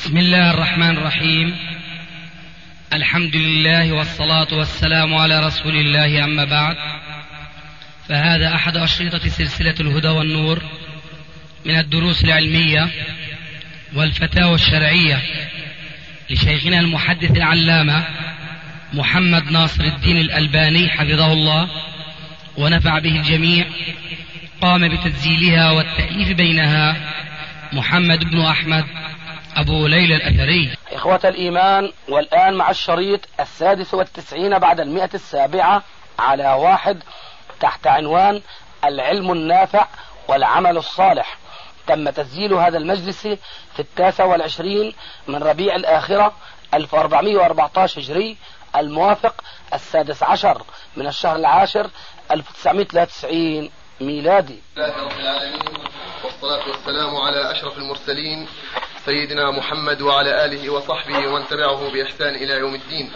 بسم الله الرحمن الرحيم. الحمد لله والصلاة والسلام على رسول الله، أما بعد، فهذا أحد أشرطة سلسلة الهدى والنور من الدروس العلمية والفتاوى الشرعية لشيخنا المحدث العلامة محمد ناصر الدين الألباني حفظه الله ونفع به الجميع. قام بتسجيلها والتأليف بينها محمد بن أحمد أبو ليلى الأثري. إخوة الإيمان، والآن مع الشريط 96 بعد 107 على 1 تحت عنوان العلم النافع والعمل الصالح. تم تسجيل هذا المجلس في 29 من ربيع الآخرة 1414 هجري، الموافق 16 من الشهر العاشر 1993 ميلادي. الله رب العالمين، والصلاة والسلام على أشرف المرسلين سيدنا محمد وعلى آله وصحبه ومن تبعه بإحسان إلى يوم الدين.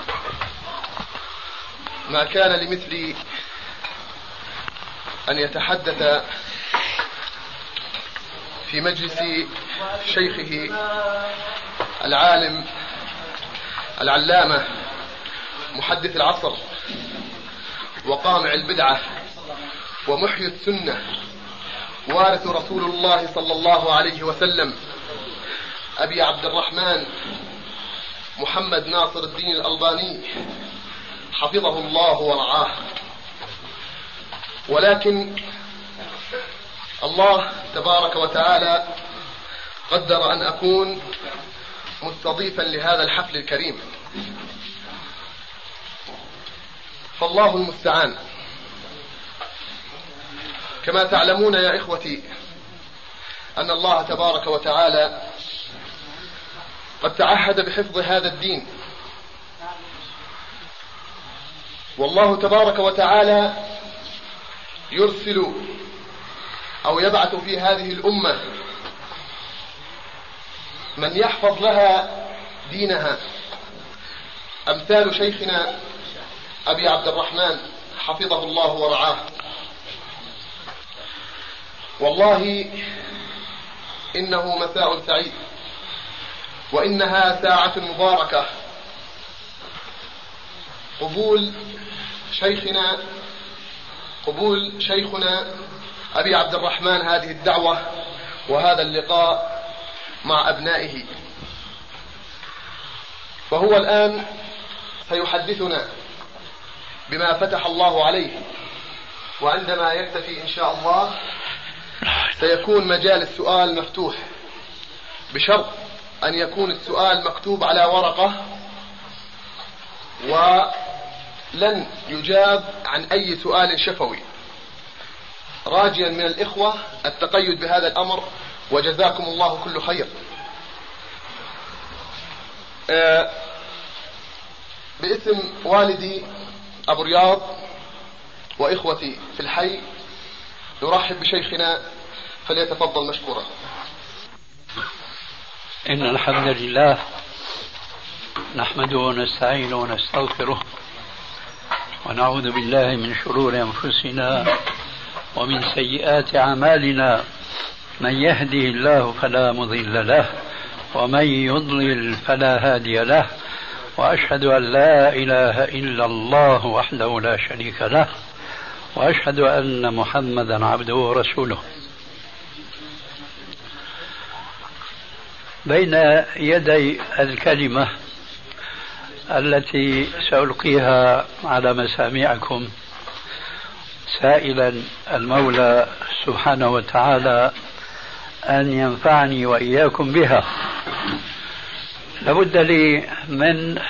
ما كان لمثلي أن يتحدث في مجلس شيخه العالم العلامة محدث العصر وقامع البدعة ومحيي السنة وارث رسول الله صلى الله عليه وسلم أبي عبد الرحمن محمد ناصر الدين الألباني حفظه الله ورعاه. ولكن الله تبارك وتعالى قدر أن أكون مستضيفا لهذا الحفل الكريم، فالله المستعان. كما تعلمون يا إخوتي أن الله تبارك وتعالى قد تعهد بحفظ هذا الدين، والله تبارك وتعالى يرسل أو يبعث في هذه الأمة من يحفظ لها دينها، أمثال شيخنا أبي عبد الرحمن حفظه الله ورعاه. والله إنه مساء سعيد، وإنها ساعة مباركة، قبول شيخنا أبي عبد الرحمن هذه الدعوة وهذا اللقاء مع أبنائه. فهو الآن سيحدثنا بما فتح الله عليه، وعندما يكتفي إن شاء الله سيكون مجال السؤال مفتوح، بشرط أن يكون السؤال مكتوب على ورقة، ولن يجاب عن أي سؤال شفوي، راجيا من الإخوة التقيد بهذا الأمر، وجزاكم الله كل خير. باسم والدي أبو رياض وإخوتي في الحي نرحب بشيخنا، فليتفضل مشكورا. إن الحمد لله نحمده ونستعينه ونستغفره ونعوذ بالله من شرور أنفسنا ومن سيئات أعمالنا، من يهده الله فلا مضل له ومن يضلل فلا هادي له، وأشهد أن لا إله إلا الله وحده لا شريك له، وأشهد أن محمدا عبده ورسوله. بين يدي الكلمة التي سألقيها على مسامعكم سائلا المولى سبحانه وتعالى أن ينفعني وإياكم بها، لابد لي من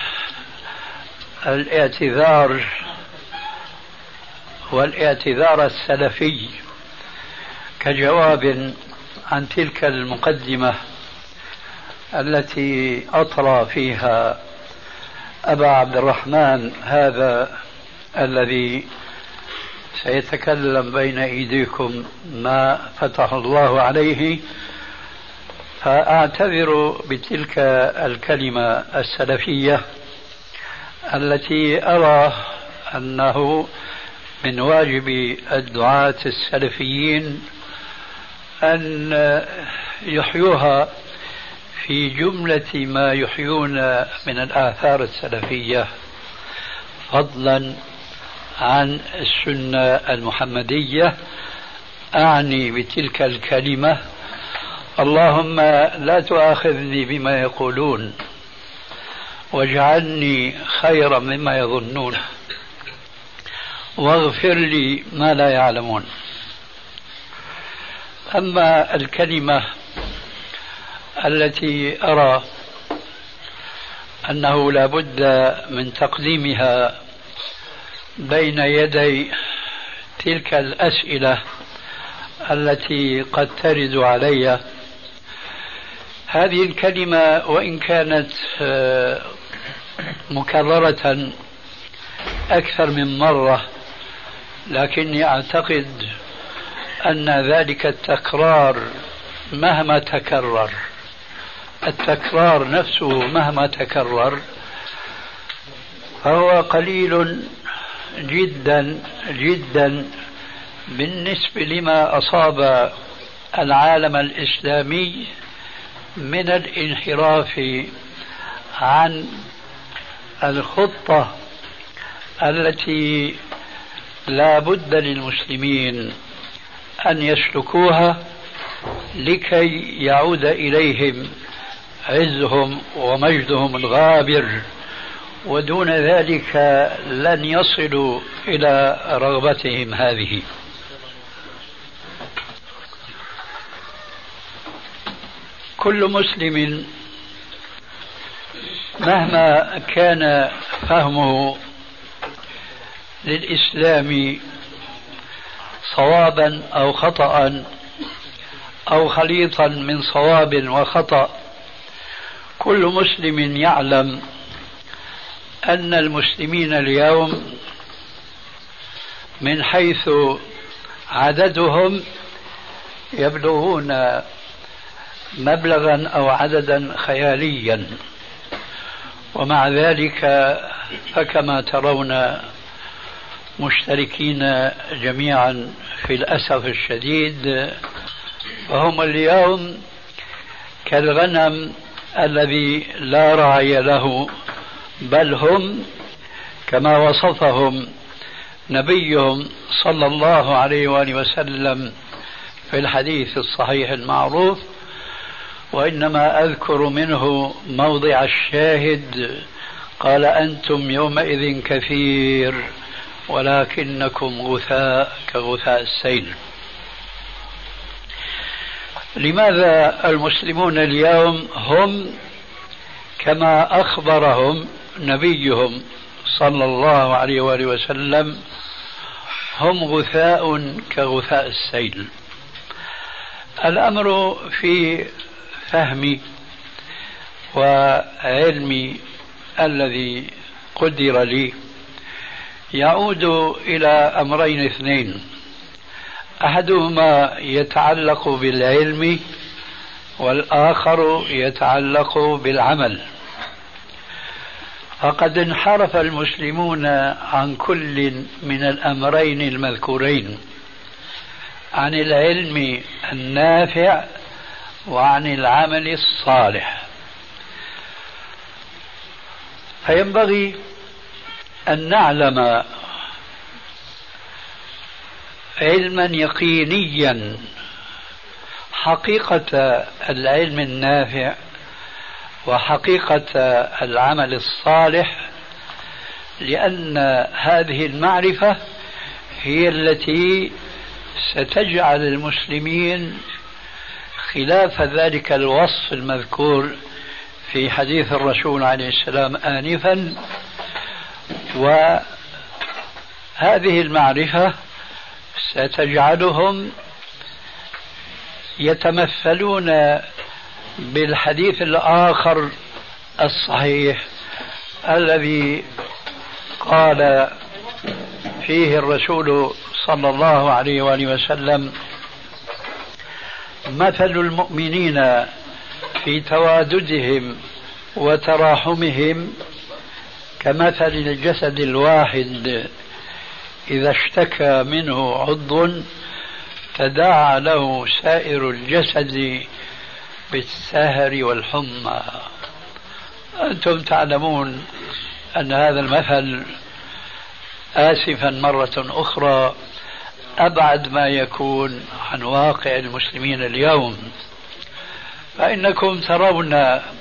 الاعتذار والاعتذار السلفي كجواب عن تلك المقدمة التي أطرى فيها أبا عبد الرحمن هذا الذي سيتكلم بين أيديكم ما فتح الله عليه. فأعتذر بتلك الكلمة السلفية التي أرى أنه من واجب الدعاة السلفيين أن يحيوها في جملة ما يحيون من الآثار السلفية فضلا عن السنة المحمدية، أعني بتلك الكلمة اللهم لا تؤاخذني بما يقولون واجعلني خيرا مما يظنون واغفر لي ما لا يعلمون. أما الكلمة التي أرى أنه لا بد من تقديمها بين يدي تلك الأسئلة التي قد ترد علي، هذه الكلمة وإن كانت مكررة أكثر من مرة، لكني أعتقد أن ذلك التكرار مهما تكرر، التكرار نفسه مهما تكرر فهو قليل جدا جدا بالنسبة لما أصاب العالم الإسلامي من الانحراف عن الخطة التي لا بد للمسلمين أن يسلكوها لكي يعود إليهم عزهم ومجدهم الغابر، ودون ذلك لن يصلوا إلى رغبتهم هذه. كل مسلم مهما كان فهمه للإسلام صوابا أو خطأ أو خليطا من صواب وخطأ، كل مسلم يعلم أن المسلمين اليوم من حيث عددهم يبلغون مبلغا أو عددا خياليا، ومع ذلك فكما ترون مشتركين جميعا في الأسف الشديد، فهم اليوم كالغنم الذي لا راعي له، بل هم كما وصفهم نبيهم صلى الله عليه وآله وسلم في الحديث الصحيح المعروف، وإنما أذكر منه موضع الشاهد، قال أنتم يومئذ كثير ولكنكم غثاء كغثاء السيل. لماذا المسلمون اليوم هم كما أخبرهم نبيهم صلى الله عليه وآله وسلم هم غثاء كغثاء السيل؟ الأمر في فهمي وعلمي الذي قدر لي يعود إلى أمرين اثنين، أحدهما يتعلق بالعلم والآخر يتعلق بالعمل. فقد انحرف المسلمون عن كل من الأمرين المذكورين، عن العلم النافع وعن العمل الصالح. فينبغي أن نعلم علما يقينيا حقيقة العلم النافع وحقيقة العمل الصالح، لأن هذه المعرفة هي التي ستجعل المسلمين خلاف ذلك الوصف المذكور في حديث الرسول عليه السلام آنفا. وهذه المعرفة ستجعلهم يتمثلون بالحديث الآخر الصحيح الذي قال فيه الرسول صلى الله عليه وآله وسلم: مثل المؤمنين في تواددهم وتراحمهم كمثل الجسد الواحد إذا اشتكى منه عضو تداعى له سائر الجسد بالسهر والحمى. أنتم تعلمون أن هذا المثل آسفا مرة أخرى أبعد ما يكون عن واقع المسلمين اليوم، فإنكم ترون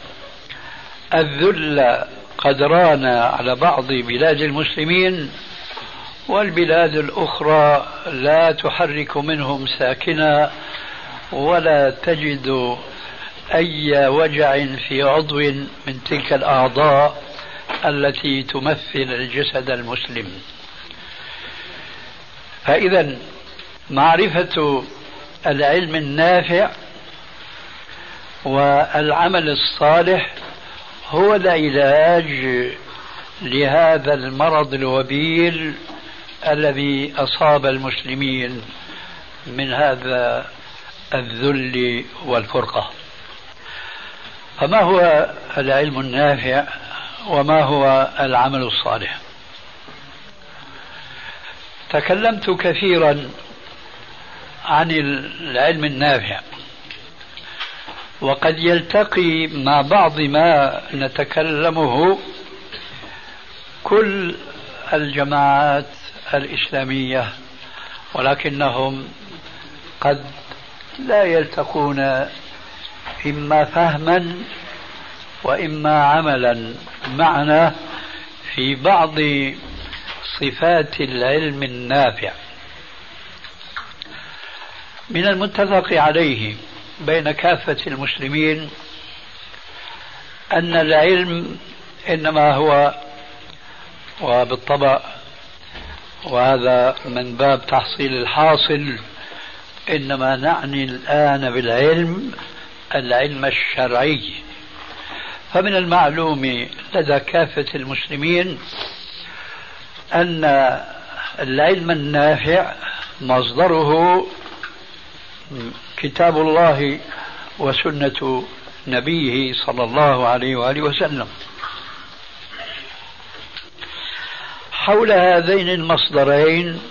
الذل قد ران على بعض بلاد المسلمين، والبلاد الأخرى لا تحرك منهم ساكنا ولا تجد أي وجع في عضو من تلك الأعضاء التي تمثل الجسد المسلم. فإذا معرفة العلم النافع والعمل الصالح هو العلاج لهذا المرض الوبيل الذي أصاب المسلمين من هذا الذل والفرقة. فما هو العلم النافع وما هو العمل الصالح؟ تكلمت كثيرا عن العلم النافع، وقد يلتقي مع بعض ما نتكلمه كل الجماعات الإسلامية، ولكنهم قد لا يلتقون إما فهما وإما عملا معنا في بعض صفات العلم النافع. من المتفق عليه بين كافة المسلمين أن العلم إنما هو، وبالطبع وهذا من باب تحصيل الحاصل، إنما نعني الآن بالعلم العلم الشرعي. فمن المعلوم لدى كافة المسلمين أن العلم النافع مصدره كتاب الله وسنة نبيه صلى الله عليه وآله وسلم. حول هذين المصدرين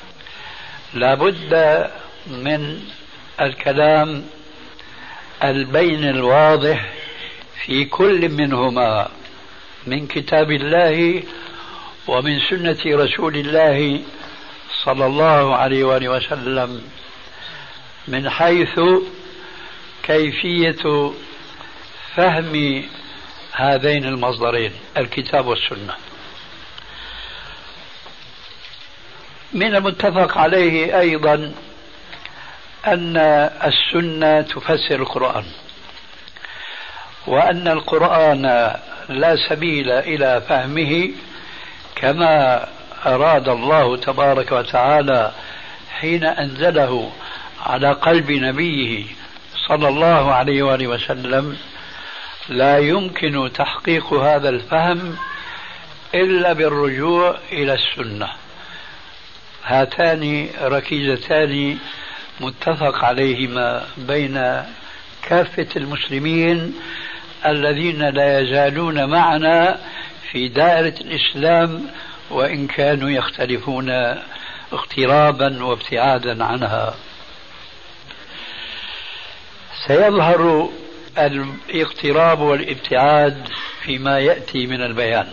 لابد من الكلام البين الواضح في كل منهما من كتاب الله ومن سنة رسول الله صلى الله عليه وآله وسلم، من حيث كيفية فهم هذين المصدرين الكتاب والسنة. من المتفق عليه أيضا أن السنة تفسر القرآن، وأن القرآن لا سبيل إلى فهمه كما أراد الله تبارك وتعالى حين أنزله على قلب نبيه صلى الله عليه وآله وسلم. لا يمكن تحقيق هذا الفهم إلا بالرجوع إلى السنة. هاتان ركيزتان متفق عليهما بين كافة المسلمين الذين لا يزالون معنا في دائرة الإسلام، وإن كانوا يختلفون اقترابا وابتعادا عنها. سيظهر الاقتراب والابتعاد فيما يأتي من البيان.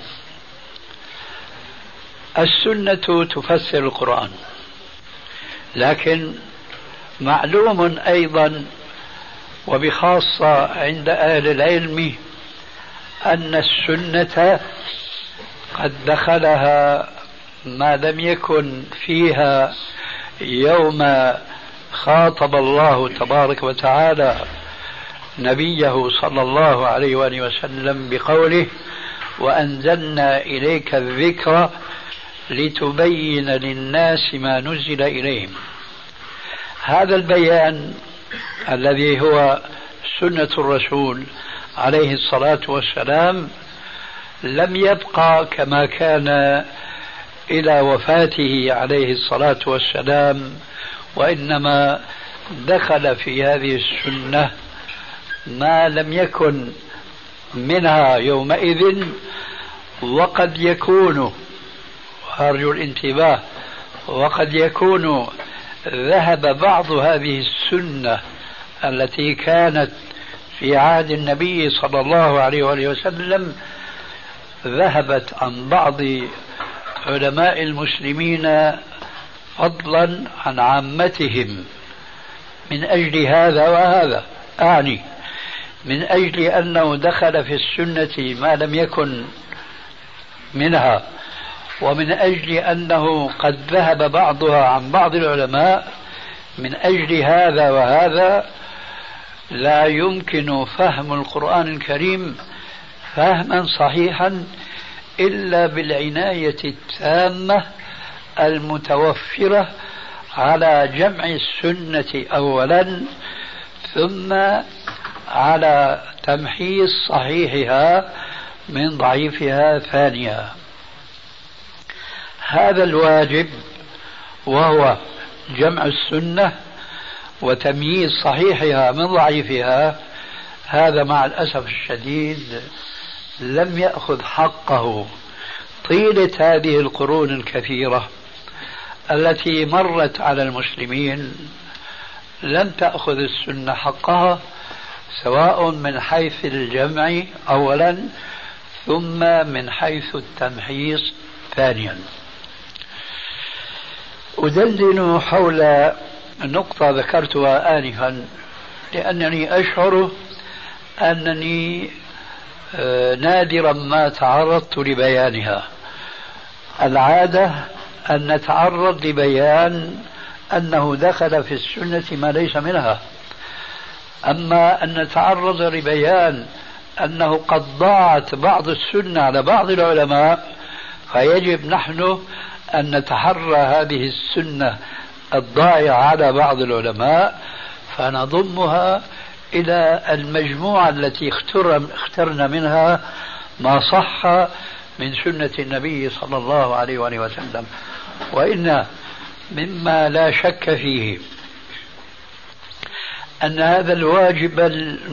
السنة تفسر القرآن، لكن معلوم أيضا وبخاصة عند أهل العلم أن السنة قد دخلها ما لم يكن فيها يوم خاطب الله تبارك وتعالى نبيه صلى الله عليه وآله وسلم بقوله: وأنزلنا إليك الذكر لتبين للناس ما نزل إليهم. هذا البيان الذي هو سنة الرسول عليه الصلاة والسلام لم يبقى كما كان إلى وفاته عليه الصلاة والسلام، وإنما دخل في هذه السنة ما لم يكن منها يومئذ، وقد يكون، أرجو الانتباه، وقد يكون ذهب بعض هذه السنة التي كانت في عهد النبي صلى الله عليه وآله وسلم ذهبت عن بعض علماء المسلمين فضلا عن عامتهم من أجل هذا وهذا، أعني من أجل أنه دخل في السنة ما لم يكن منها، ومن أجل أنه قد ذهب بعضها عن بعض العلماء. من أجل هذا وهذا لا يمكن فهم القرآن الكريم فهما صحيحا إلا بالعناية التامة المتوفرة على جمع السنة أولا، ثم على تمحيص صحيحها من ضعيفها ثانيا. هذا الواجب وهو جمع السنة وتمييز صحيحها من ضعيفها، هذا مع الأسف الشديد لم يأخذ حقه طيلة هذه القرون الكثيرة التي مرت على المسلمين. لم تأخذ السنة حقها سواء من حيث الجمع أولا ثم من حيث التمحيص ثانيا. أدندن حول نقطة ذكرتها آنفا لأنني أشعر أنني نادرا ما تعرضت لبيانها. العادة أن نتعرض لبيان أنه دخل في السنة ما ليس منها، أما أن نتعرض لبيان أنه قد ضاعت بعض السنة على بعض العلماء، فيجب نحن أن نتحرى هذه السنة الضائعة على بعض العلماء فنضمها إلى المجموعة التي اخترنا منها ما صح من سنة النبي صلى الله عليه وآله وسلم. وإن مما لا شك فيه أن هذا الواجب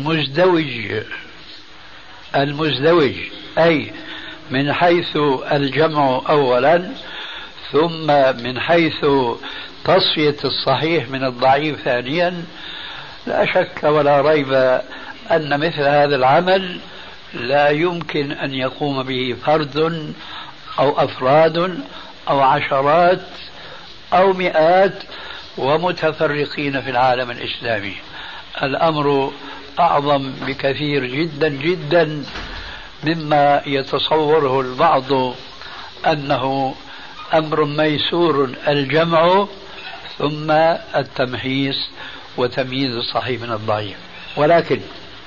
المزدوج أي من حيث الجمع أولا ثم من حيث تصفية الصحيح من الضعيف ثانيا، لا شك ولا ريب أن مثل هذا العمل لا يمكن أن يقوم به فرد أو أفراد أو عشرات أو مئات ومتفرقين في العالم الإسلامي. الأمر أعظم بكثير جدا جدا مما يتصوره البعض أنه أمر ميسور الجمع ثم التمحيص وتمييز الصحيح من الضعيف. ولكن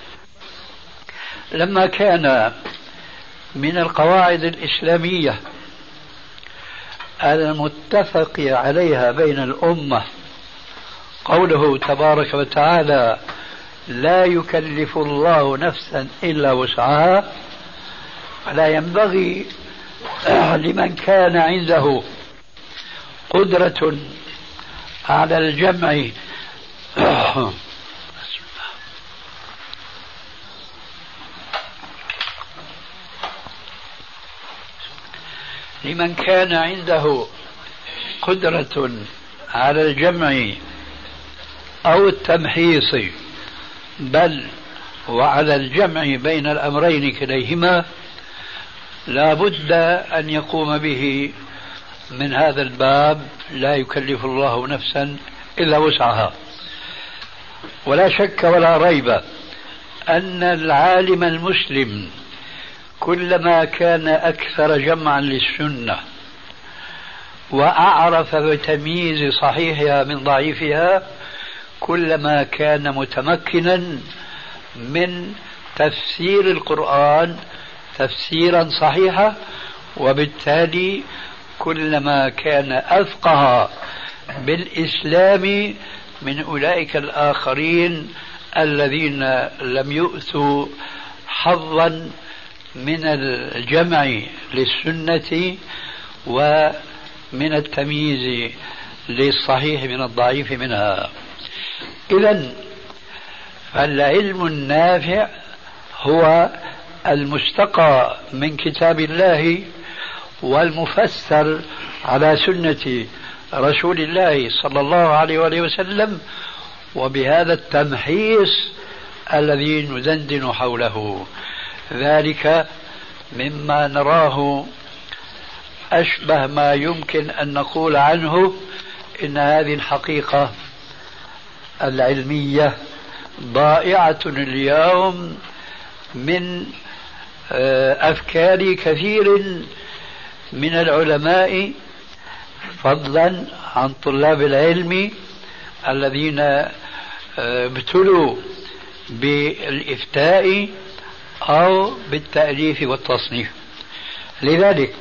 لما كان من القواعد الإسلامية المتفق عليها بين الأمة قوله تبارك وتعالى لا يكلف الله نفسا إلا وسعها، فلا ينبغي لمن كان عنده قدرة على الجمع لمن كان عنده قدرة على الجمع أو التمحيص بل وعلى الجمع بين الأمرين كليهما لا بد أن يقوم به من هذا الباب لا يكلف الله نفسا إلا وسعها. ولا شك ولا ريب أن العالم المسلم كلما كان أكثر جمعا للسنة وأعرف بتمييز صحيحها من ضعيفها كلما كان متمكنا من تفسير القرآن تفسيرا صحيحا، وبالتالي كلما كان أفقه بالإسلام من أولئك الآخرين الذين لم يؤتوا حظا من الجمع للسنة ومن التمييز للصحيح من الضعيف منها. إذن فالعلم النافع هو المستقى من كتاب الله والمفسر على سنة رسول الله صلى الله عليه وآله وسلم، وبهذا التمحيص الذي ندندن حوله. ذلك مما نراه أشبه ما يمكن أن نقول عنه إن هذه الحقيقة العلمية ضائعة اليوم من أفكار كثير من العلماء، فضلا عن طلاب العلم الذين ابتلوا بالإفتاء أو بالتأليف والتصنيف. لذلك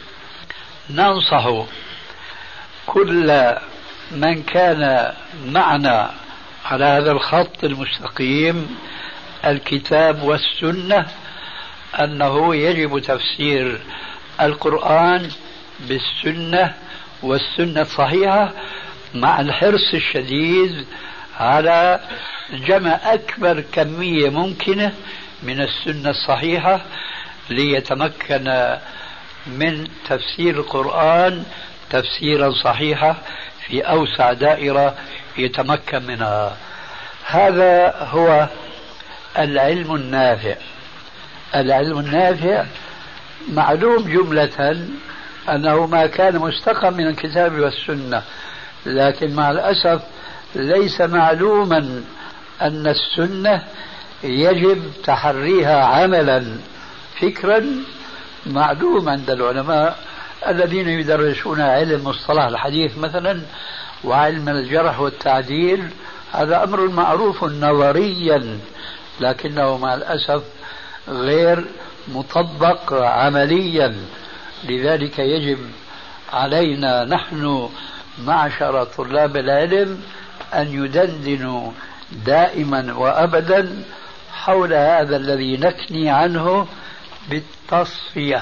ننصح كل من كان معنا على هذا الخط المستقيم الكتاب والسنة أنه يجب تفسير القرآن بالسنة والسنة الصحيحة، مع الحرص الشديد على جمع أكبر كمية ممكنة من السنة الصحيحة ليتمكن من تفسير القرآن تفسيرا صحيحا في أوسع دائرة يتمكن منها. هذا هو العلم النافع. العلم النافع معلوم جملة أنه ما كان مستقى من الكتاب والسنة، لكن مع الأسف ليس معلوما أن السنة يجب تحريها عملا فكرا معلوم عند العلماء الذين يدرسون علم مصطلح الحديث مثلا وعلم الجرح والتعديل. هذا أمر معروف نظريا، لكنه مع الأسف غير مطبق عمليا. لذلك يجب علينا نحن معشر طلاب العلم أن يدندنوا دائما وأبدا حول هذا الذي نكني عنه بالتصفية.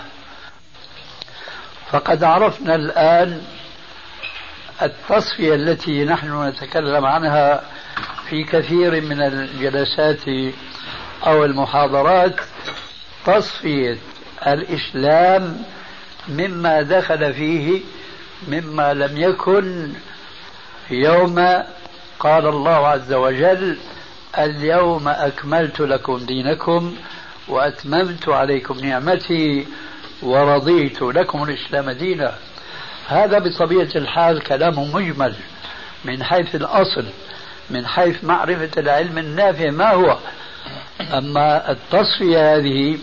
فقد عرفنا الآن التصفية التي نحن نتكلم عنها في كثير من الجلسات أو المحاضرات، تصفية الإسلام مما دخل فيه مما لم يكن يوم قال الله عز وجل اليوم أكملت لكم دينكم وأتممت عليكم نعمتي ورضيت لكم الإسلام دينا. هذا بطبيعة الحال كلام مجمل من حيث الأصل، من حيث معرفة العلم النافع ما هو. أما التصفية هذه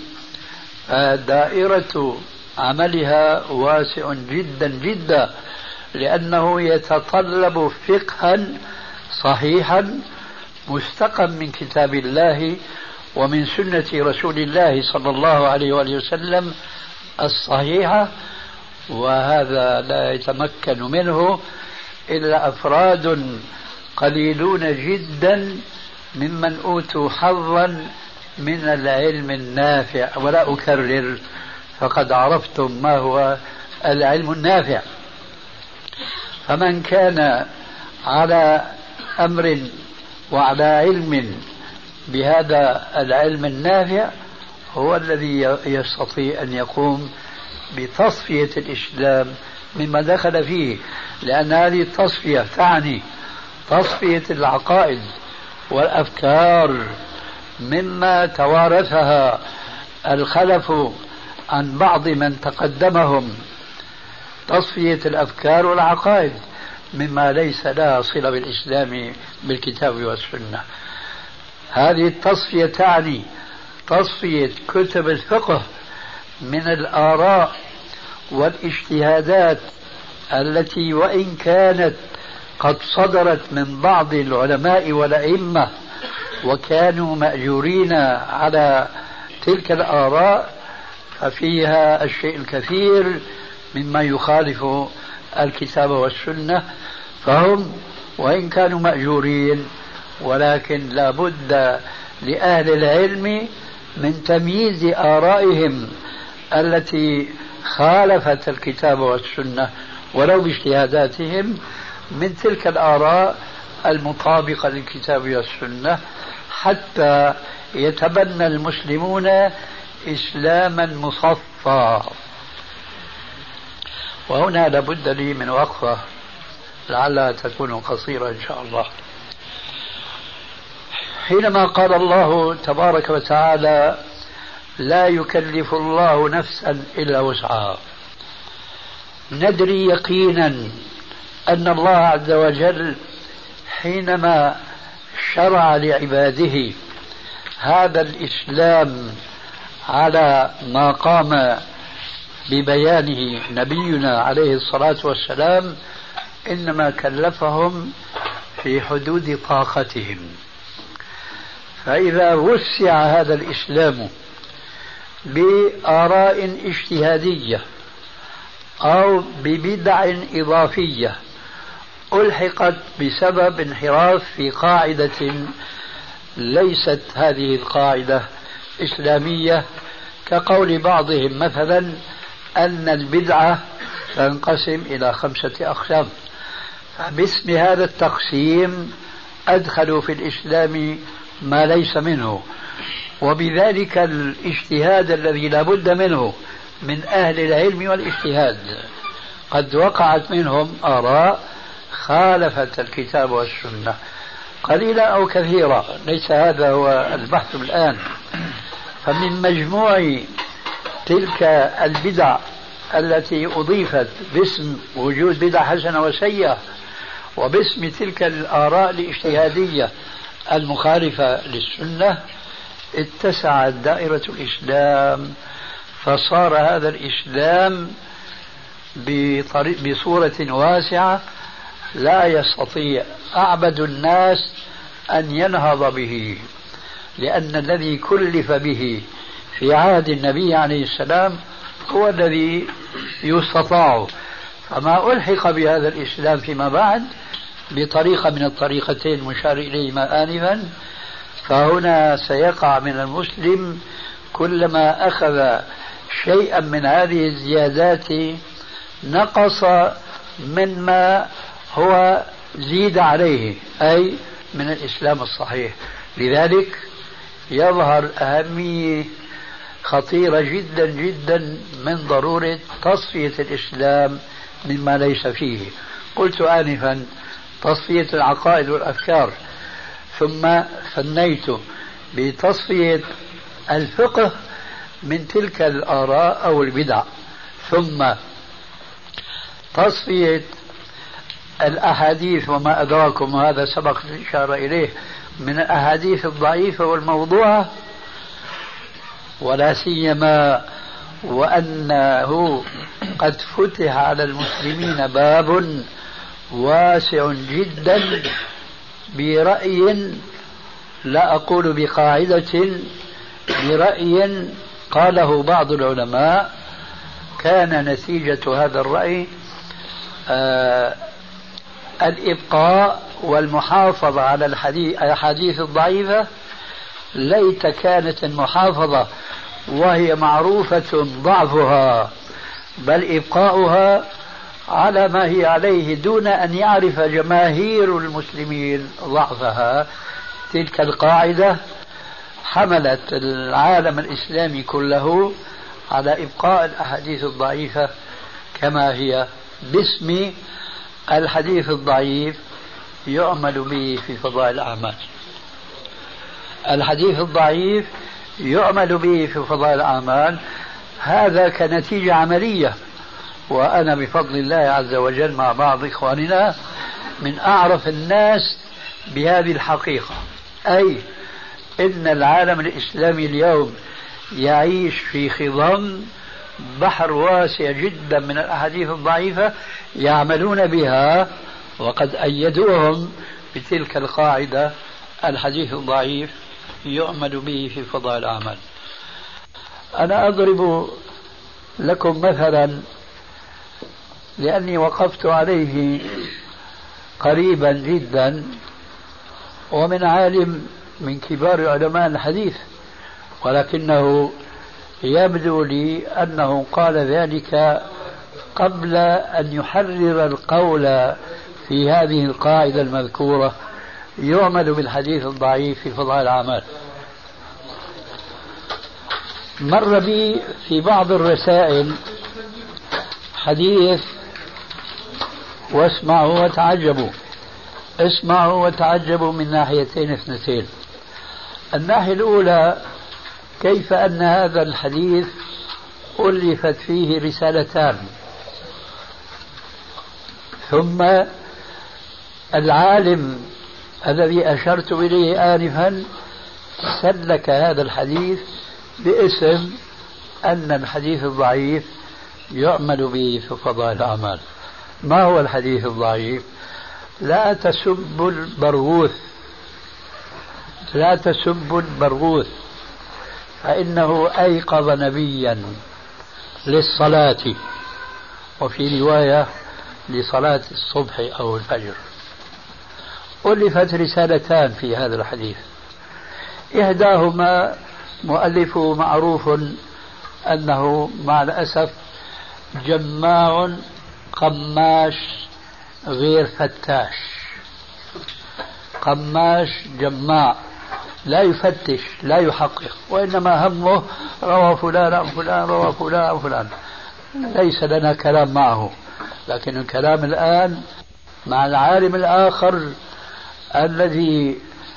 دائرة عملها واسع جدا جدا، لأنه يتطلب فقها صحيحا مستقى من كتاب الله ومن سنة رسول الله صلى الله عليه وآله وسلم الصحيحة، وهذا لا يتمكن منه إلا أفراد قليلون جدا ممن أوتوا حظا من العلم النافع. ولا أكرر، فقد عرفتم ما هو العلم النافع. فمن كان على أمر وعلى علم بهذا العلم النافع هو الذي يستطيع أن يقوم بتصفية الإسلام مما دخل فيه، لأن هذه التصفية تعني تصفية العقائد والأفكار مما توارثها الخلف عن بعض من تقدمهم، تصفية الأفكار والعقائد مما ليس لها صلة بالإسلام بالكتاب والسنة. هذه التصفية تعني تصفية كتب الفقه من الآراء والاجتهادات التي وإن كانت قد صدرت من بعض العلماء والأئمة وكانوا مأجورين على تلك الآراء، ففيها الشيء الكثير مما يخالف الكتاب والسنة، فهم وإن كانوا مأجورين ولكن لا بد لأهل العلم من تمييز آرائهم التي خالفت الكتاب والسنة ولو باجتهاداتهم من تلك الآراء المطابقة للكتاب والسنة، حتى يتبنى المسلمون إسلاما مصفى. وهنا لابد لي من وقفة لعلها تكون قصيرة إن شاء الله. حينما قال الله تبارك وتعالى لا يكلف الله نفسا إلا وسعها، ندري يقينا أن الله عز وجل حينما شرع لعباده هذا الإسلام على ما قام ببيانه نبينا عليه الصلاة والسلام إنما كلفهم في حدود طاقتهم. فإذا وسع هذا الإسلام بآراء اجتهادية أو ببدع إضافية ألحقت بسبب انحراف في قاعدة ليست هذه القاعدة إسلامية، كقول بعضهم مثلا أن البدعة تنقسم إلى 5 أقسام، باسم هذا التقسيم أدخلوا في الإسلام ما ليس منه، وبذلك الاجتهاد الذي لا بد منه من أهل العلم والاجتهاد قد وقعت منهم آراء خالفت الكتاب والسنة قليلا أو كثيرا، ليس هذا هو البحث الآن. فمن مجموع تلك البدع التي أضيفت باسم وجود بدع حسنة وسيئة وباسم تلك الآراء الاجتهادية المخالفة للسنة اتسعت دائرة الإسلام، فصار هذا الإسلام بصورة واسعة لا يستطيع أعبد الناس أن ينهض به، لأن الذي كلف به في عهد النبي عليه السلام هو الذي يستطاع. فما ألحق بهذا الإسلام فيما بعد بطريقة من الطريقتين المشار إليهما آنفا، فهنا سيقع من المسلم كلما أخذ شيئا من هذه الزيادات نقص مما هو زيد عليه، أي من الإسلام الصحيح. لذلك يظهر أهمية خطيرة جدا جدا من ضرورة تصفية الإسلام مما ليس فيه. قلت آنفا تصفية العقائد والأفكار، ثم ثنيت بتصفية الفقه من تلك الآراء أو البدع، ثم تصفية الأحاديث وما أدراكم، وهذا سبق الإشارة إليه، من الأحاديث الضعيفة والموضوعة، ولا سيما وأنه قد فتح على المسلمين باب واسع جدا برأي، لا أقول بقاعدة، برأي قاله بعض العلماء كان نتيجة هذا الرأي الإبقاء والمحافظة على الأحاديث الضعيفة. ليت كانت المحافظة وهي معروفة ضعفها، بل إبقاؤها على ما هي عليه دون أن يعرف جماهير المسلمين ضعفها. تلك القاعدة حملت العالم الإسلامي كله على إبقاء الأحاديث الضعيفة كما هي، باسم الحديث الضعيف يعمل به في فضائل الأعمال. الحديث الضعيف يعمل به في فضائل الأعمال، هذا كنتيجة عملية. وأنا بفضل الله عز وجل مع بعض إخواننا من أعرف الناس بهذه الحقيقة، أي إن العالم الإسلامي اليوم يعيش في خضم بحر واسع جدا من الأحاديث الضعيفة يعملون بها، وقد أيدوهم بتلك القاعدة الحديث الضعيف يعمل به في فضائل الأعمال. أنا أضرب لكم مثلا لأني وقفت عليه قريبا جدا، ومن عالم من كبار علماء الحديث، ولكنه يبدو لي أنه قال ذلك قبل أن يحرر القول في هذه القاعدة المذكورة يعمل بالحديث الضعيف في فضائل الأعمال. مر بي في بعض الرسائل حديث، واسمعوا وتعجبوا، اسمعوا وتعجبوا من ناحيتين اثنتين. الناحية الأولى كيف أن هذا الحديث ألفت فيه رسالتان، ثم العالم الذي أشرت إليه آنفا سلك هذا الحديث باسم أن الحديث الضعيف يعمل به في فضائل الأعمال. ما هو الحديث الضعيف؟ لا تسبوا البرغوث، لا تسبوا البرغوث، فإنه أيقظ نبيا للصلاة، وفي رواية لصلاة الصبح أو الفجر. ألفت رسالتان في هذا الحديث، إحداهما مؤلفه معروف أنه مع الأسف جماع قماش غير فتاش، قماش جماع لا يفتش لا يحقق، وإنما همه روى فلان عن فلان روى فلان عن فلان، ليس لنا كلام معه. لكن الكلام الآن مع العالم الآخر الذي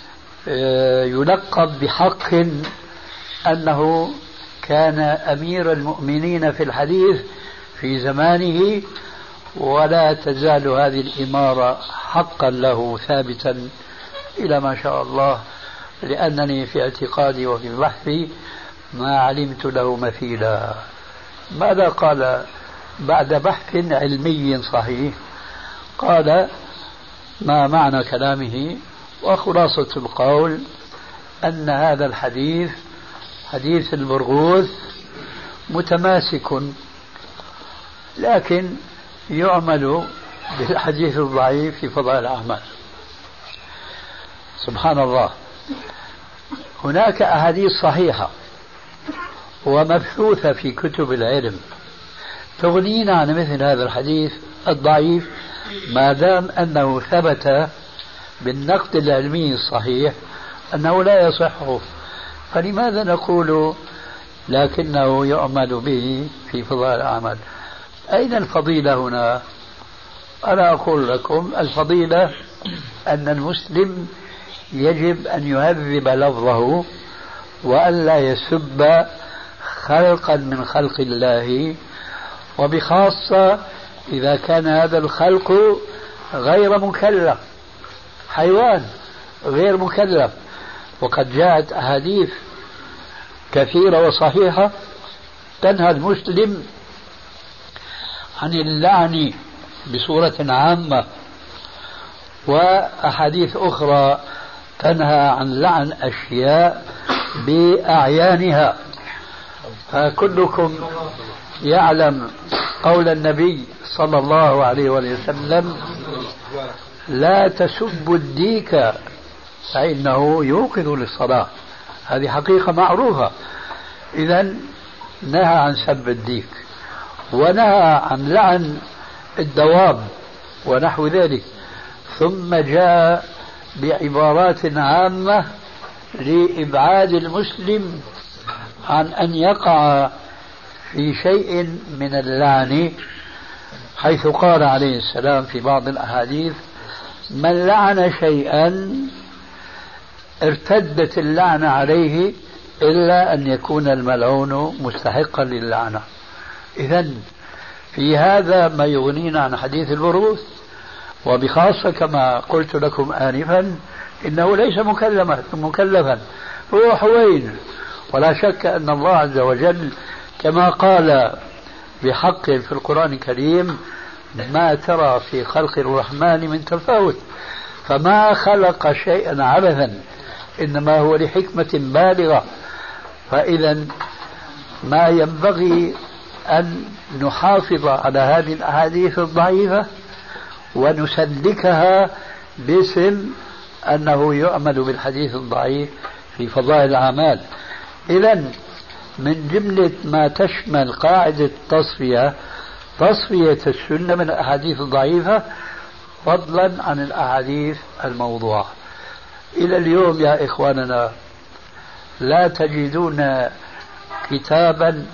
يلقب بحق أنه كان أمير المؤمنين في الحديث في زمانه، ولا تزال هذه الإمارة حقا له ثابتا إلى ما شاء الله، لأنني في اعتقادي وفي بحثي ما علمت له مثيلا. ماذا قال بعد بحث علمي صحيح؟ قال ما معنى كلامه وخلاصة القول أن هذا الحديث حديث البرغوث متماسك، لكن يعمل بالحديث الضعيف في فضائل الأعمال. سبحان الله، هناك أحاديث صحيحة ومبثوثة في كتب العلم تغنينا عن مثل هذا الحديث الضعيف، ما دام أنه ثبت بالنقد العلمي الصحيح أنه لا يصح، فلماذا نقول لكنه يعمل به في فضائل الأعمال؟ أين الفضيلة هنا؟ أنا أقول لكم الفضيلة أن المسلم يجب أن يهذب لفظه وأن لا يسب خلقا من خلق الله، وبخاصة إذا كان هذا الخلق غير مكلف، حيوان غير مكلف. وقد جاءت أحاديث كثيرة وصحيحة تنهى المسلم عن اللعن بصورة عامة، وأحاديث أخرى تنهى عن لعن أشياء بأعيانها. فكلكم يعلم قول النبي صلى الله عليه وسلم لا تسبوا الديك فإنه يوقظ للصلاة، هذه حقيقة معروفة. إذن نهى عن سب الديك، ونهى عن لعن الدواب ونحو ذلك، ثم جاء بعبارات عامة لإبعاد المسلم عن أن يقع في شيء من اللعن، حيث قال عليه السلام في بعض الأحاديث من لعن شيئا ارتدت اللعنة عليه إلا أن يكون الملعون مستحقا للعنة. إذن في هذا ما يغنينا عن حديث البرغوث، وبخاصة كما قلت لكم آنفا إنه ليس مكلفا، هو حوين. ولا شك أن الله عز وجل كما قال بحق في القرآن الكريم ما ترى في خلق الرحمن من تفاوت، فما خلق شيئا عبثا، إنما هو لحكمة بالغة. فإذا ما ينبغي أن نحافظ على هذه الأحاديث الضعيفة ونسلكها باسم أنه يعمل بالحديث الضعيف في فضائل الأعمال. إذن من جملة ما تشمل قاعدة تصفية السنة من الأحاديث الضعيفة، فضلا عن الأحاديث الموضوعة. إلى اليوم يا إخواننا لا تجدون كتابا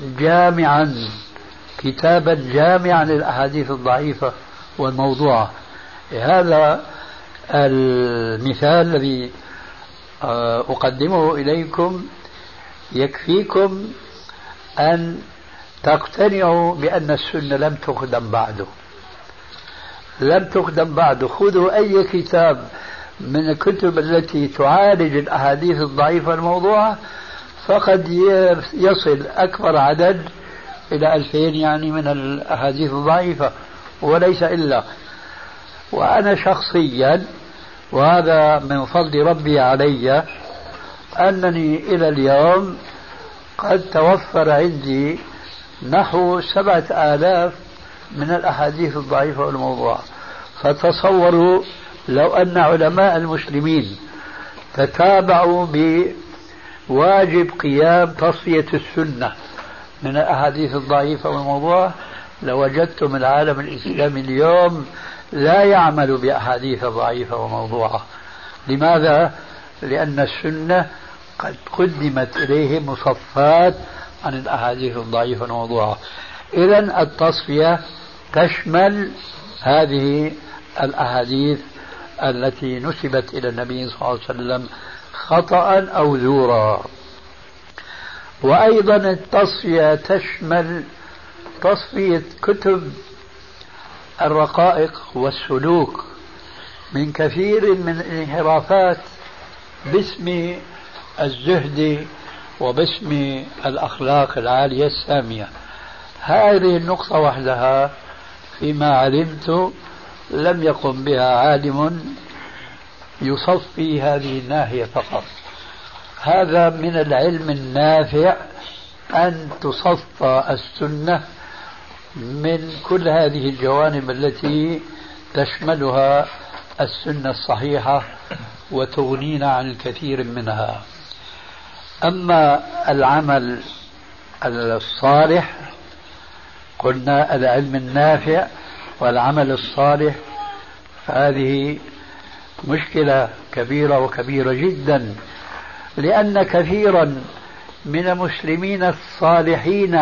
جامعا للأحاديث الضعيفة والموضوعة. هذا المثال الذي أقدمه إليكم يكفيكم أن تقتنعوا بأن السنة لم تقدم بعده، لم تقدم بعده. خذوا أي كتاب من الكتب التي تعالج الأحاديث الضعيفة الموضوعة، فقد يصل أكبر عدد إلى 2000 يعني من الأحاديث الضعيفة وليس إلا. وأنا شخصيا، وهذا من فضل ربي علي، أنني إلى اليوم قد توفر عندي نحو 7000 من الأحاديث الضعيفة والموضوعة. فتصوروا لو أن علماء المسلمين تتابعوا بواجب قيام تصفية السنة من الأحاديث الضعيفة والموضوعة، لوجدتم العالم الإسلامي اليوم لا يعمل بأحاديث ضعيفة وموضوعة. لماذا؟ لأن السنة قد قدمت إليه مصفات عن الأحاديث الضعيفة والموضوعة. إذن التصفية تشمل هذه الأحاديث التي نسبت إلى النبي صلى الله عليه وسلم خطأ أو زورا. وأيضا التصفية تشمل تصفية كتب الرقائق والسلوك من كثير من الانحرافات باسم الزهد وباسم الأخلاق العالية السامية. هذه النقطة وحدها فيما علمت لم يقم بها عالم يصفي هذه الناحية فقط. هذا من العلم النافع أن تصفى السنة من كل هذه الجوانب التي تشملها السنة الصحيحة وتغنينا عن الكثير منها. أما العمل الصالح، قلنا العلم النافع والعمل الصالح، فهذه مشكلة كبيرة وكبيرة جدا، لأن كثيرا من المسلمين الصالحين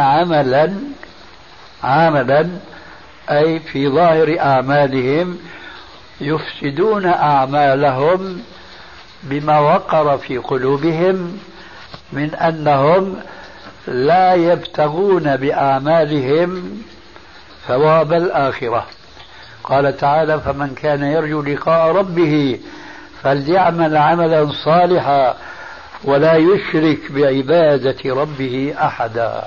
عملا أي في ظاهر أعمالهم يفسدون أعمالهم بما وقر في قلوبهم من أنهم لا يبتغون بأعمالهم ثواب الآخرة. قال تعالى: فمن كان يرجو لقاء ربه فليعمل عملا صالحا ولا يشرك بعبادة ربه أحدا.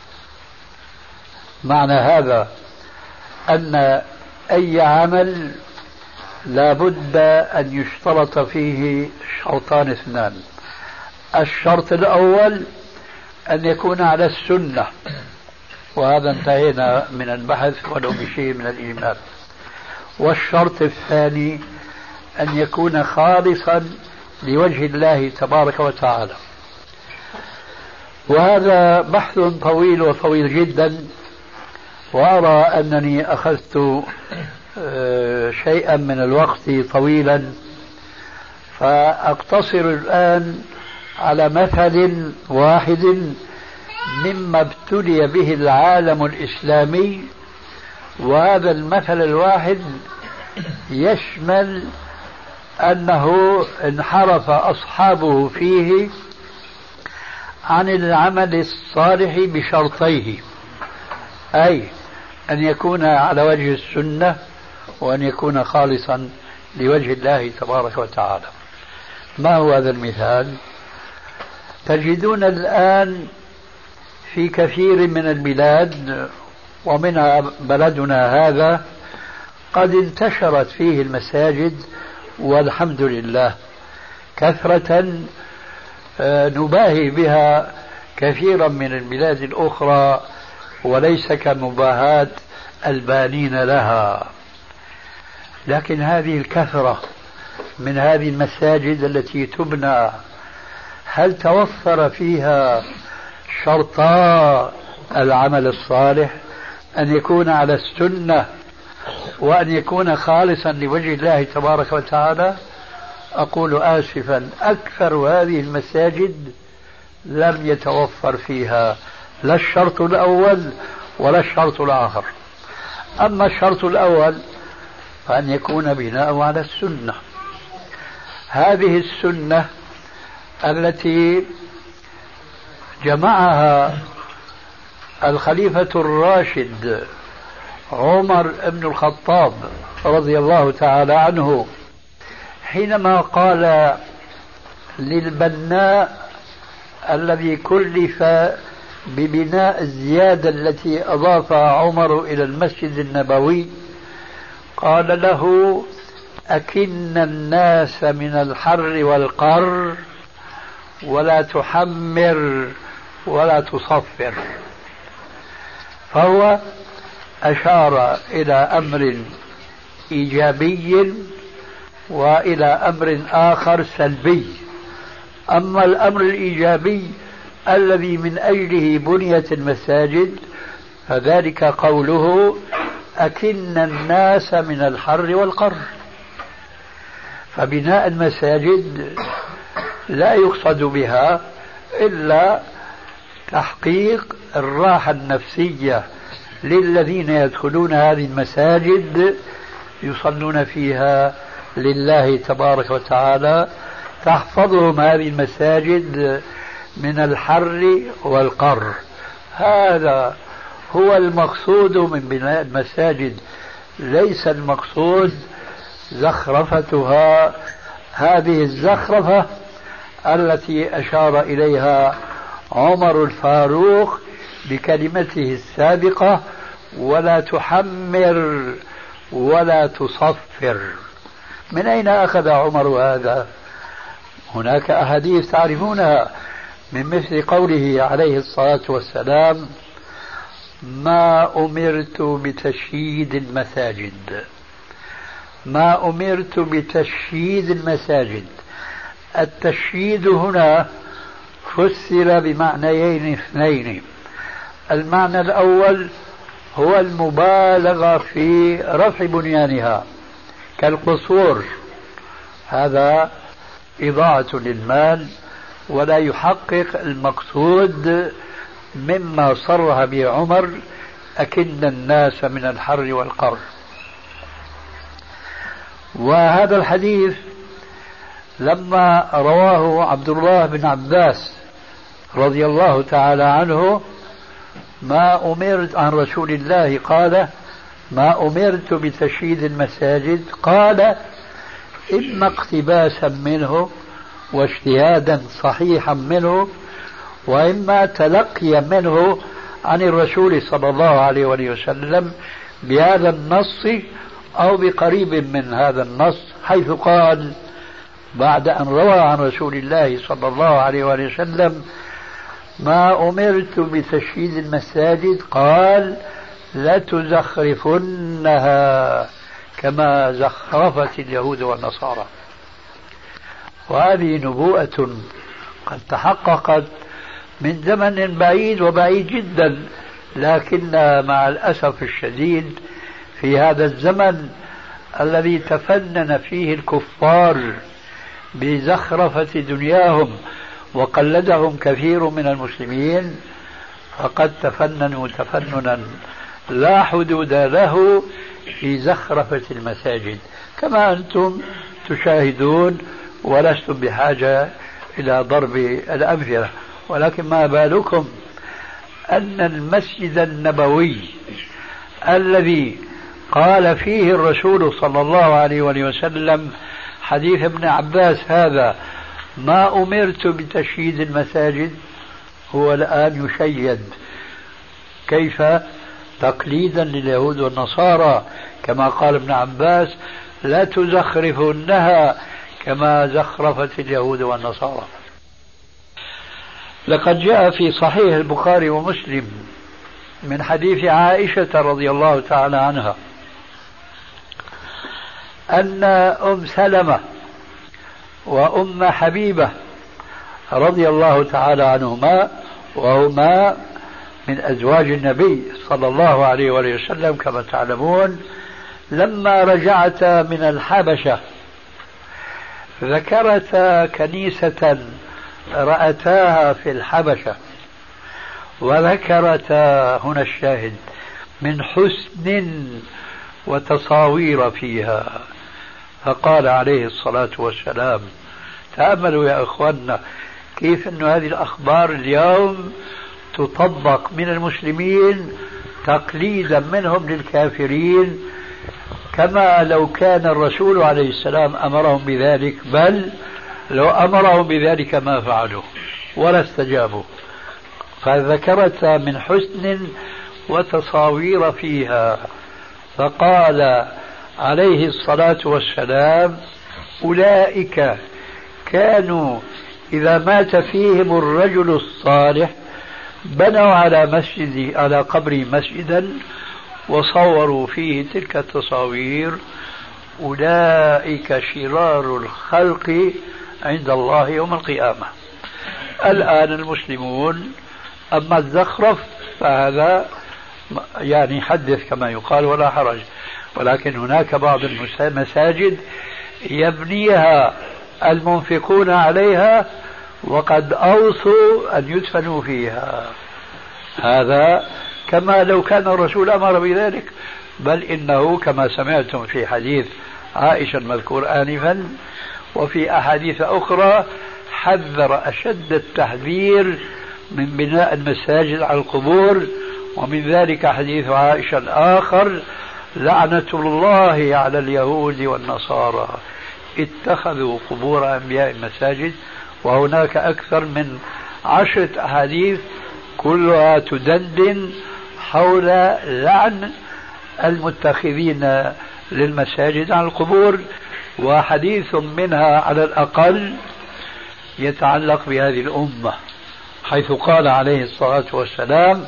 معنى هذا أن أي عمل لا بد أن يشترط فيه شرطان اثنان. الشرط الأول أن يكون على السنة، وهذا انتهينا من البحث ولو بشيء من الإيمان. والشرط الثاني أن يكون خالصا لوجه الله تبارك وتعالى. وهذا بحث طويل وطويل جدا، وأرى أنني أخذت شيئا من الوقت طويلا، فأقتصر الآن على مثل واحد مما ابتلي به العالم الإسلامي. وهذا المثل الواحد يشمل أنه انحرف أصحابه فيه عن العمل الصالح بشرطيه، أي أن يكون على وجه السنة وأن يكون خالصا لوجه الله تبارك وتعالى. ما هو هذا المثال؟ تجدون الآن في كثير من البلاد ومنها بلدنا هذا قد انتشرت فيه المساجد والحمد لله كثرة نباهي بها كثيرا من البلاد الأخرى، وليس كمباهاة البانين لها. لكن هذه الكثرة من هذه المساجد التي تبنى، هل توفر فيها شرطا العمل الصالح؟ أن يكون على السنة وأن يكون خالصا لوجه الله تبارك وتعالى. أقول آسفا، أكثر هذه المساجد لم يتوفر فيها لا الشرط الأول ولا الشرط الآخر. أما الشرط الأول فأن يكون بناء على السنة. هذه السنة التي جمعها الخليفة الراشد عمر بن الخطاب رضي الله تعالى عنه حينما قال للبناء الذي كلف ببناء الزيادة التي أضافها عمر إلى المسجد النبوي، قال له: أكن الناس من الحر والقر ولا تحمر ولا تصفر. فهو أشار إلى أمر إيجابي وإلى أمر آخر سلبي. أما الأمر الإيجابي الذي من أجله بنيت المساجد فذلك قوله: أكن الناس من الحر والقر. فبناء المساجد لا يقصد بها إلا تحقيق الراحة النفسية للذين يدخلون هذه المساجد يصلون فيها لله تبارك وتعالى، تحفظهم هذه المساجد من الحر والقر. هذا هو المقصود من بناء المساجد، ليس المقصود زخرفتها، هذه الزخرفة التي أشار إليها عمر الفاروق بكلمته السابقة: ولا تحمر ولا تصفر. من أين أخذ عمر هذا؟ هناك أحاديث تعرفونها من مثل قوله عليه الصلاة والسلام: ما أمرت بتشييد المساجد. ما أمرت بتشييد المساجد. التشييد هنا فسر بمعنيين اثنين. المعنى الأول هو المبالغة في رفع بنيانها كالقصور، هذا إضاعة للمال ولا يحقق المقصود مما صرح به عمر: أكن الناس من الحر والقر. وهذا الحديث لما رواه عبد الله بن عباس رضي الله تعالى عنه: ما أمرت عن رسول الله قال: ما أمرت بتشييد المساجد، قال: إما اقتباسا منه واجتهادا صحيحا منه، وإما تلقيا منه عن الرسول صلى الله عليه وسلم بهذا النص أو بقريب من هذا النص، حيث قال بعد أن روى عن رسول الله صلى الله عليه وسلم: ما أمرت بتشييد المساجد، قال: لتزخرفنها كما زخرفت اليهود والنصارى. وهذه نبوءة قد تحققت من زمن بعيد وبعيد جدا، لكن مع الأسف الشديد في هذا الزمن الذي تفنن فيه الكفار بزخرفة دنياهم وقلدهم كثير من المسلمين، فقد تفننوا تفننا لا حدود له في زخرفة المساجد كما أنتم تشاهدون، ولستم بحاجة إلى ضرب الأمثلة. ولكن ما بالكم أن المسجد النبوي الذي قال فيه الرسول صلى الله عليه وسلم حديث ابن عباس هذا: ما أمرت بتشييد المساجد، هو الآن يشيد. كيف؟ تقليدا لليهود والنصارى، كما قال ابن عباس: لا تزخرفنها كما زخرفت اليهود والنصارى. لقد جاء في صحيح البخاري ومسلم من حديث عائشة رضي الله تعالى عنها أن أم سلمة وأم حبيبة رضي الله تعالى عنهما، وهما من أزواج النبي صلى الله عليه وسلم كما تعلمون، لما رجعتا من الحبشة ذكرتا كنيسة رأتاها في الحبشة، وذكرتا هنا الشاهد من حسن وتصاوير فيها، فقال عليه الصلاة والسلام: تأملوا يا أخوانا كيف أن هذه الأخبار اليوم تطبق من المسلمين تقليدا منهم للكافرين، كما لو كان الرسول عليه السلام أمرهم بذلك، بل لو أمرهم بذلك ما فعلوا ولا استجابوا. فذكرت من حسن وتصاوير فيها، فقال عليه الصلاة والسلام: أولئك كانوا إذا مات فيهم الرجل الصالح بنوا على قبره مسجدا وصوروا فيه تلك التصاوير، أولئك شرار الخلق عند الله يوم القيامة. الآن المسلمون أما الزخرف فهذا يعني حدث كما يقال ولا حرج، ولكن هناك بعض المساجد يبنيها المنفقون عليها وقد أوصوا أن يدفنوا فيها، هذا كما لو كان الرسول أمر بذلك، بل إنه كما سمعتم في حديث عائشة المذكور آنفا وفي أحاديث أخرى حذر أشد التحذير من بناء المساجد على القبور، ومن ذلك حديث عائشة الآخر: لعنة الله على اليهود والنصارى اتخذوا قبور أنبياء المساجد. وهناك أكثر من 10 أحاديث كلها تدندن حول لعن المتخذين للمساجد على القبور، وحديث منها على الأقل يتعلق بهذه الأمة، حيث قال عليه الصلاة والسلام: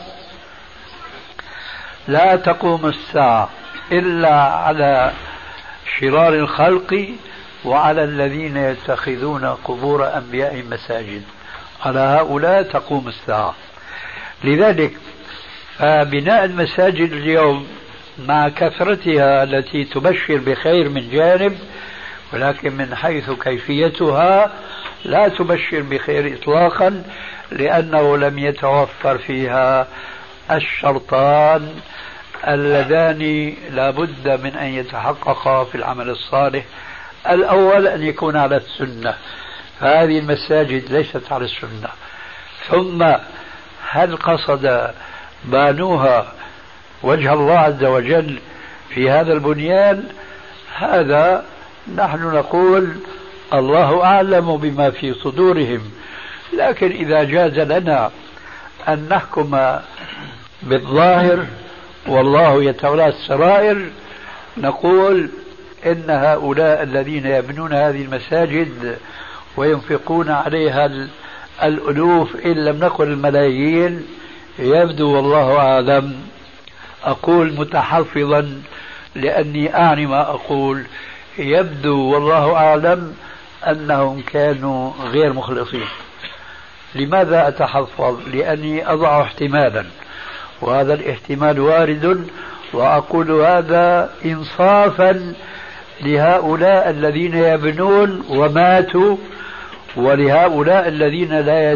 لا تقوم الساعة إلا على شرار الخلق وعلى الذين يتخذون قبور أنبياء مساجد، على هؤلاء تقوم الساعة. لذلك فبناء المساجد اليوم مع كثرتها التي تبشر بخير من جانب، ولكن من حيث كيفيتها لا تبشر بخير إطلاقا، لأنه لم يتوفر فيها الشرطان اللذان لا بد من أن يتحققا في العمل الصالح. الأول أن يكون على السنة، فهذه المساجد ليست على السنة. ثم هل قصد بانوها وجه الله عز وجل في هذا البنيان؟ هذا نحن نقول الله أعلم بما في صدورهم، لكن إذا جاز لنا أن نحكم بالظاهر والله يتولى السرائر، نقول إن هؤلاء الذين يبنون هذه المساجد وينفقون عليها الألوف إن لم نقل الملايين، يبدو والله أعلم، أقول متحفظا لأني أعني ما أقول، يبدو والله أعلم أنهم كانوا غير مخلصين. لماذا أتحفظ؟ لأني أضع احتمالا، وهذا الاحتمال وارد، وأقول هذا إنصافا لهؤلاء الذين يبنون وماتوا، ولهؤلاء الذين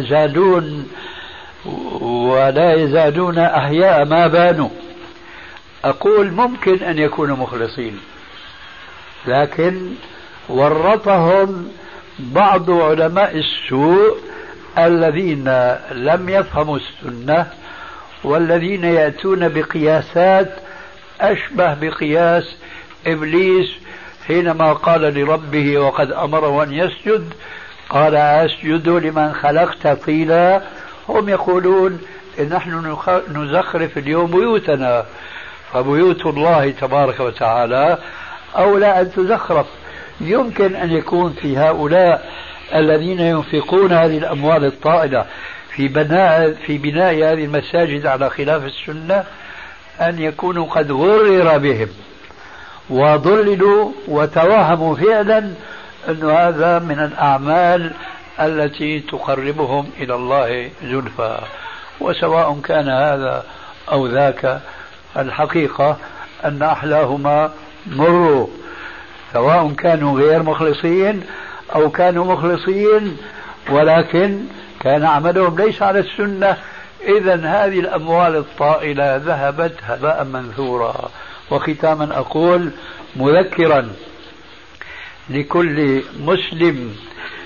لا يزالون أحياء ما بانوا. أقول ممكن أن يكونوا مخلصين، لكن ورطهم بعض علماء السوء الذين لم يفهموا السنة، والذين يأتون بقياسات أشبه بقياس إبليس حينما قال لربه وقد أمره أن يسجد قال: أسجد لمن خلقت طينا. هم يقولون إن نحن نزخرف اليوم بيوتنا، فبيوت الله تبارك وتعالى أولى أن تزخرف. يمكن أن يكون في هؤلاء الذين ينفقون هذه الأموال الطائلة في بناء هذه المساجد على خلاف السنة أن يكونوا قد غرر بهم وضللوا وتوهموا فعلا أن هذا من الأعمال التي تقربهم إلى الله زلفى. وسواء كان هذا أو ذاك، الحقيقة أن أحلاهما مروا، سواء كانوا غير مخلصين أو كانوا مخلصين، ولكن كان عملهم ليس على السنة. إذن هذه الأموال الطائلة ذهبت هباء منثورا. وختاما أقول مذكرا لكل مسلم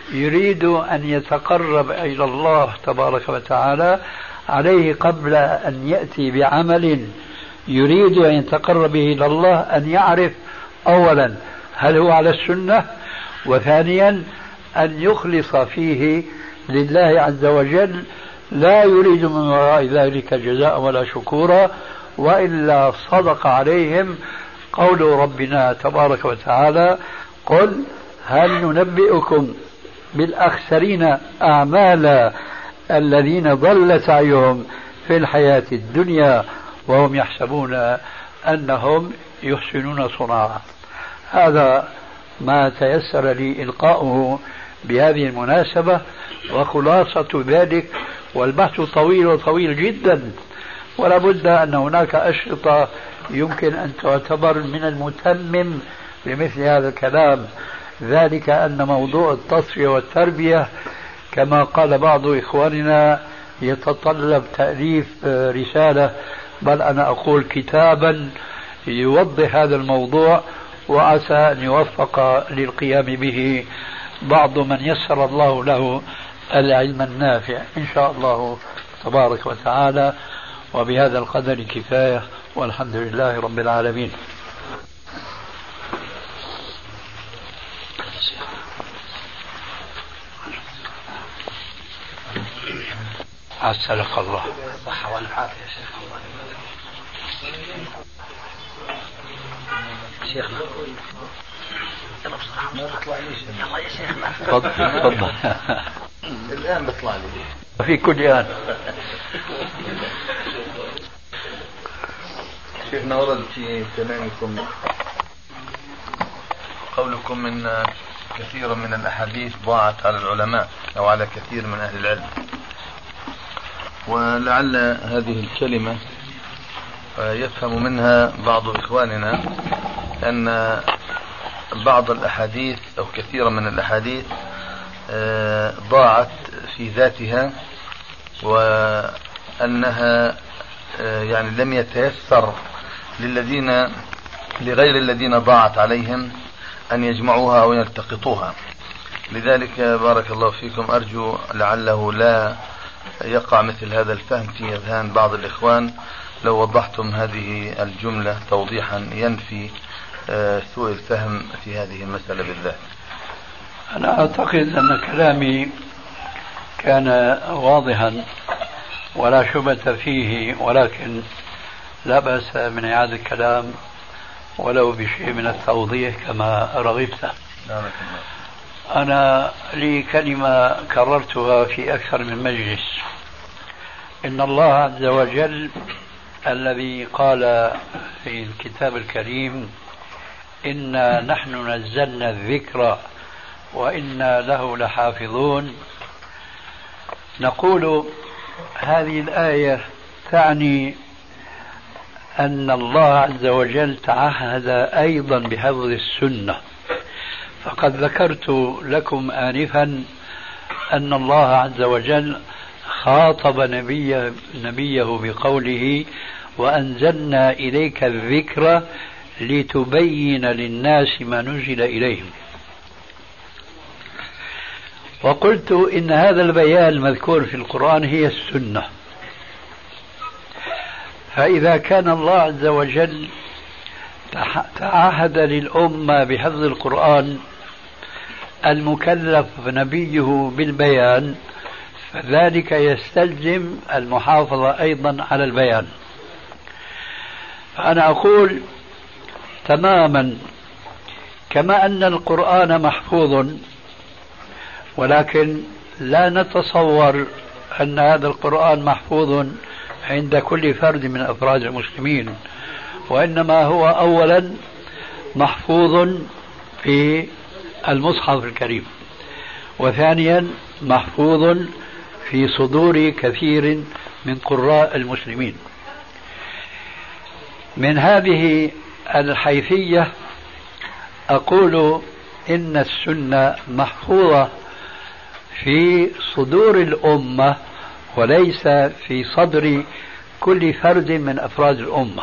يريد أن يتقرب إلى الله تبارك وتعالى، عليه قبل أن يأتي بعمل يريد أن يتقرب إلى الله أن يعرف أولا هل هو على السنة، وثانيا أن يخلص فيه لله عز وجل، لا يريد من وراء ذلك جزاء ولا شكورا، وإلا صدق عليهم قول ربنا تبارك وتعالى: قل هل ننبئكم بالأخسرين أعمالا الذين ضل سعيهم في الحياة الدنيا وهم يحسبون أنهم يحسنون صنعا. هذا ما تيسر لي إلقاؤه بهذه المناسبة، وخلاصة ذلك، والبحث طويل وطويل جدا، ولا بد أن هناك أشرطة يمكن أن تعتبر من المتمم لمثل هذا الكلام، ذلك أن موضوع التصفية والتربية كما قال بعض إخواننا يتطلب تأليف رسالة، بل أنا أقول كتابا يوضح هذا الموضوع، وعسى أن يوفق للقيام به بعض من يسر الله له العلم النافع إن شاء الله تبارك وتعالى. وبهذا القدر كفاية، والحمد لله رب العالمين. عسلك الله. الصحة والعافية يا شيخ. شيخنا يلا بسرعة ما بيطلع لي شيء. يلا يا شيخنا تفضل تفضل. الآن بيطلع لي في كل آن. شيخنا ورد في كلامكم قولكم إن كثيرا من الأحاديث ضاعت على العلماء أو على كثير من أهل العلم، ولعل هذه الكلمة يفهم منها بعض إخواننا أن بعض الأحاديث أو كثيرا من الأحاديث ضاعت في ذاتها، وأنها يعني لم يتيسر لغير الذين ضاعت عليهم أن يجمعوها أو يلتقطوها. لذلك بارك الله فيكم أرجو لعله لا يقع مثل هذا الفهم في أذهان بعض الإخوان، لو وضحتم هذه الجملة توضيحا ينفي سوء الفهم في هذه المسألة بالذات. أنا أعتقد أن كلامي كان واضحا ولا شبهة فيه، ولكن لا بأس من إعادة الكلام ولو بشيء من التوضيح كما رغبت. أنا لي كلمة كررتها في أكثر من مجلس: إن الله عز وجل الذي قال في الكتاب الكريم: إنا نحن نزلنا الذكر وإنا له لحافظون، نقول هذه الآية تعني أن الله عز وجل تعهد أيضا بحفظ السنة. فقد ذكرت لكم آنفا أن الله عز وجل خاطب نبيه بقوله: وأنزلنا إليك الذكر لتبين للناس ما نزل إليهم. وقلت إن هذا البيان المذكور في القرآن هي السنة. فإذا كان الله عز وجل تعهد للأمة بحفظ القرآن المكلف نبيه بالبيان، فذلك يستلزم المحافظة أيضا على البيان. فأنا أقول تماما كما أن القرآن محفوظ، ولكن لا نتصور أن هذا القرآن محفوظ عند كل فرد من أفراد المسلمين، وإنما هو أولا محفوظ في المصحف الكريم، وثانيا محفوظ في صدور كثير من قراء المسلمين. من هذه الحيثية أقول إن السنة محفوظة في صدور الأمة وليس في صدر كل فرد من أفراد الأمة.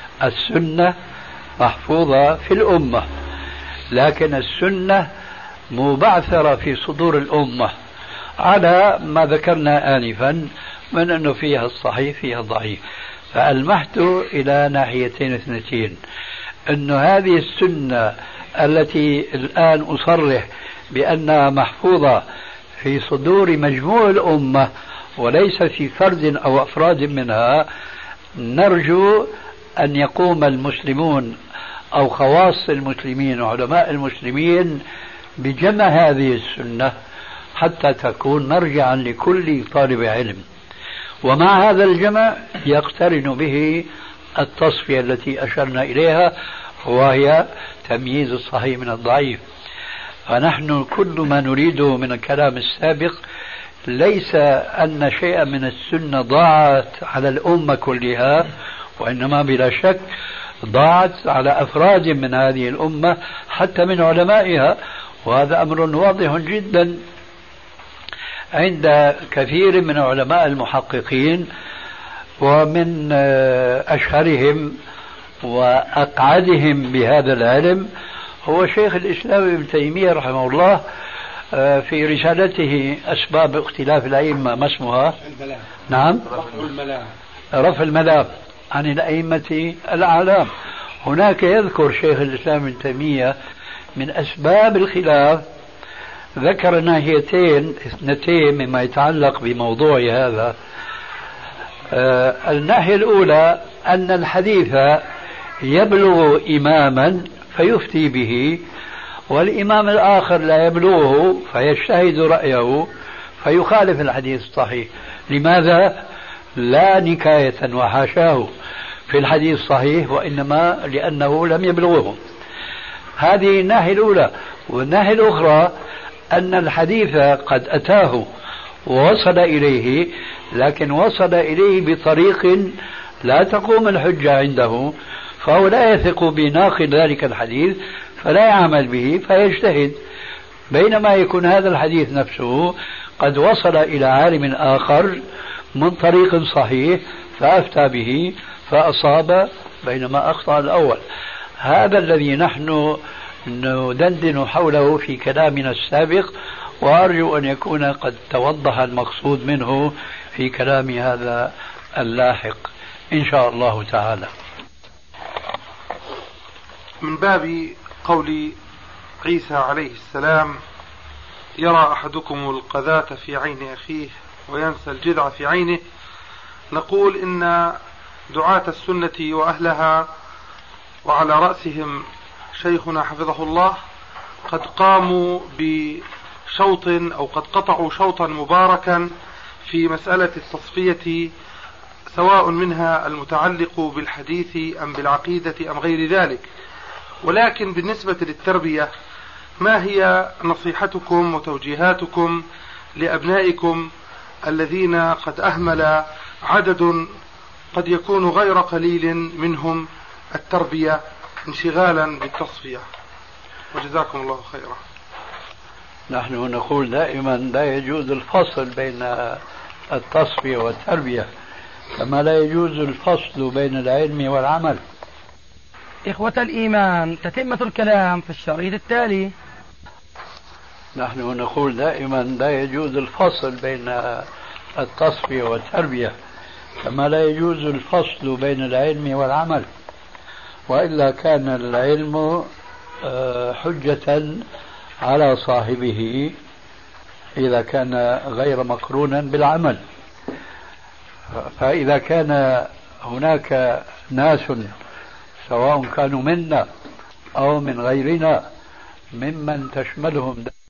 السنة محفوظة في الأمة، لكن السنة مبعثرة في صدور الأمة على ما ذكرنا آنفا من أنه فيها الصحيح فيها الضعيف. فألمحت إلى ناحيتين اثنتين، أن هذه السنة التي الآن أصرح بأنها محفوظة في صدور مجموع الأمة وليس في فرد أو أفراد منها، نرجو أن يقوم المسلمون أو خواص المسلمين وعلماء المسلمين بجمع هذه السنة حتى تكون مرجعا لكل طالب علم. ومع هذا الجمع يقترن به التصفية التي أشرنا إليها، وهي تمييز الصحيح من الضعيف. فنحن كل ما نريده من الكلام السابق ليس أن شيئا من السنة ضاعت على الأمة كلها، وإنما بلا شك ضاعت على أفراد من هذه الأمة حتى من علمائها، وهذا أمر واضح جدا عند كثير من علماء المحققين، ومن أشهرهم وأقعدهم بهذا العلم هو شيخ الإسلام ابن تيمية رحمه الله في رسالته أسباب اختلاف الأئمة، ما اسمها؟ نعم، رفع الملام عن الأئمة الأعلام. هناك يذكر شيخ الإسلام ابن تيمية من أسباب الخلاف، ذكر ناحيتين اثنتين مما يتعلق بموضوع هذا. الناحية الأولى أن الحديث يبلغ إماما فيفتي به، والإمام الآخر لا يبلغه فيجتهد رأيه فيخالف الحديث الصحيح. لماذا؟ لا نكاية وحاشاه في الحديث الصحيح، وإنما لأنه لم يبلغه. هذه الناحية الأولى. والناحية الأخرى أن الحديث قد أتاه ووصل إليه، لكن وصل إليه بطريق لا تقوم الحجة عنده، فهو لا يثق بناقل ذلك الحديث فلا يعمل به فيجتهد، بينما يكون هذا الحديث نفسه قد وصل إلى عالم آخر من طريق صحيح فأفتى به فأصاب بينما أخطأ الأول. هذا الذي نحن ندندن حوله في كلامنا السابق، وأرجو أن يكون قد توضح المقصود منه في كلام هذا اللاحق إن شاء الله تعالى. من باب قول عيسى عليه السلام: يرى أحدكم القذاة في عين أخيه وينسى الجذع في عينه، نقول إن دعاة السنة وأهلها وعلى رأسهم شيخنا حفظه الله قد قاموا بشوط أو قد قطعوا شوطا مباركا في مسألة التصفية، سواء منها المتعلق بالحديث أم بالعقيدة أم غير ذلك. ولكن بالنسبة للتربية، ما هي نصيحتكم وتوجيهاتكم لأبنائكم الذين قد أهمل عدد قد يكون غير قليل منهم التربية انشغالا بالتصفية؟ وجزاكم الله خيرا. نحن نقول دائما لا يجوز الفصل بين التصفية والتربية، كما لا يجوز الفصل بين العلم والعمل. إخوة الإيمان، تتمة الكلام في الشريط التالي. نحن نقول دائما لا يجوز الفصل بين التصفية والتربية، كما لا يجوز الفصل بين العلم والعمل، وإلا كان العلم حجة على صاحبه إذا كان غير مقرونا بالعمل. فإذا كان هناك ناس سواء كانوا منا أو من غيرنا ممن تشملهم